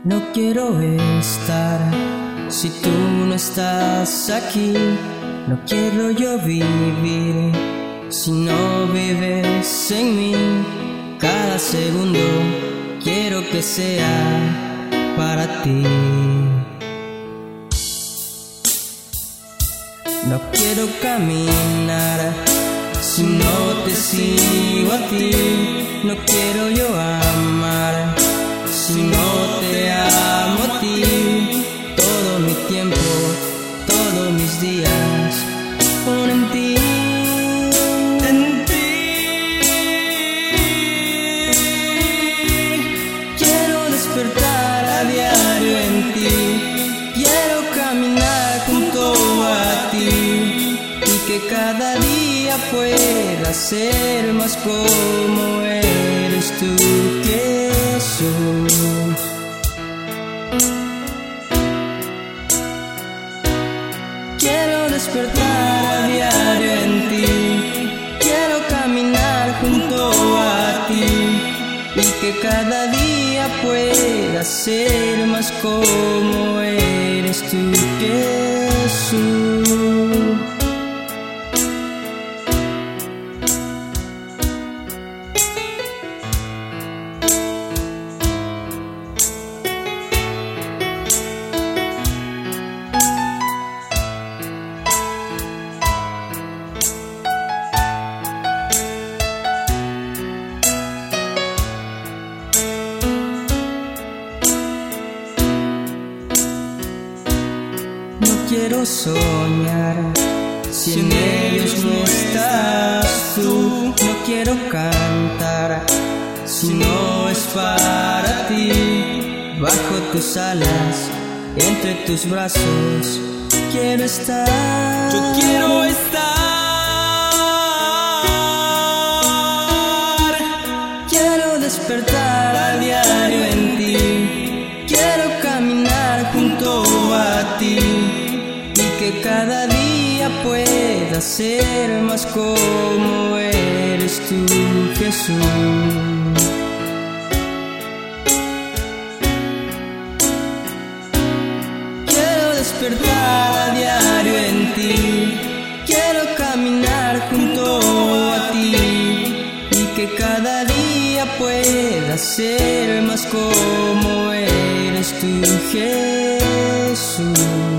No quiero estar si tú no estás aquí. No quiero yo vivir si no vives en mí. Cada segundo quiero que sea para ti. No quiero caminar si no te sigo a ti. No quiero yo amar si no te amo a ti. Todo mi tiempo, todos mis días son en ti. En ti. Quiero despertar a diario en ti. Quiero caminar junto a ti y que cada día pueda ser más como eres tú que sos. Quiero despertar a diario en ti. Quiero caminar junto a ti y que cada día pueda ser más como eres tú que sos. No quiero soñar si en ellos no estás tú. No quiero cantar si no es para ti. Bajo tus alas, entre tus brazos, quiero estar. Yo quiero estar. Quiero despertar a diario en ti. Quiero caminar junto a ti y que cada día pueda ser más como eres tú, Jesús. Quiero despertar a diario en ti. Quiero caminar junto a ti y que cada día pueda ser más como eres tú, Jesús.